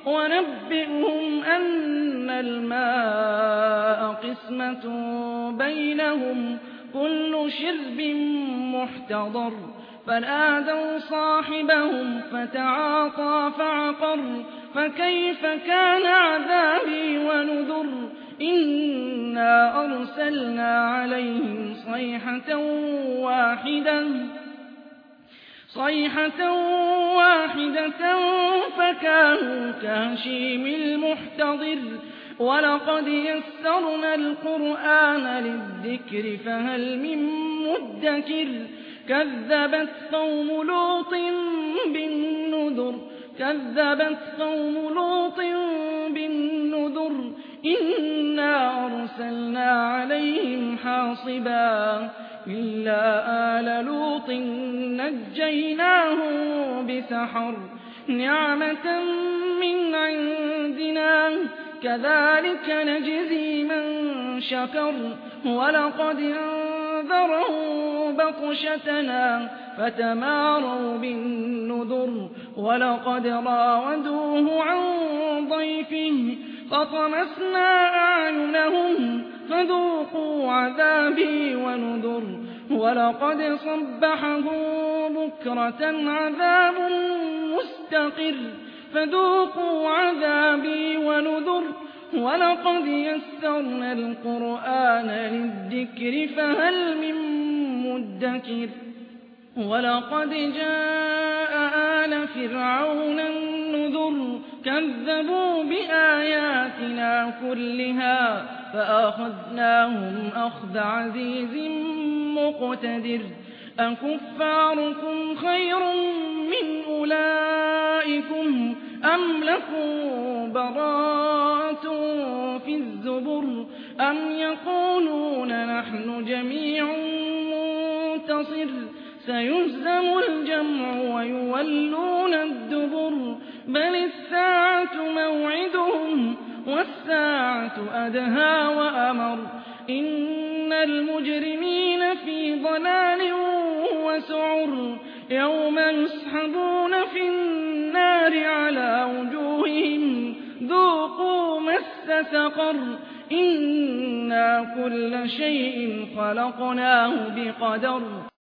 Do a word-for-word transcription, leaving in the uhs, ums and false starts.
ونبئهم أن الماء قسمة بينهم كل شرب محتضر فنادوا صاحبهم فتعاطى فعقر فكيف كان عذابي ونذر إنا أرسلنا عليهم صيحة واحدة صيحة واحدة فكانوا كهشيم المحتضر ولقد يسرنا القرآن للذكر فهل من مدكر كذبت قوم لوط بالنذر كذبت قوم لوط بالنذر إنا أرسلنا عليهم حاصبا إلا آل لوط نجيناهم بسحر نعمة من عندنا كذلك نجزي من شكر ولقد أنذرهم بطشتنا فتماروا بالنذر ولقد راودوه عن ضيفه فطمسنا أعينهم فذوقوا عذابي ونذر ولقد صبحهم بكرة عذاب مستقر فذوقوا عذابي ونذر ولقد يسرنا القرآن للذكر فهل من مدكر ولقد جاء آل فرعون النذر كذبوا بآياتنا كلها فأخذناهم أخذ عزيز مقتدر أكفاركم خير من أولئكم أم لكم براءة في الزبر أم يقولون نحن جميع منتصر سيهزم الجمع ويولون الدبر بل الساعة موعدهم والساعة أدهى وأمر إن المجرمين في ضلال وسعر يوم يسحبون في النار على وجوههم ذوقوا مس سقر إنا كل شيء خلقناه بقدر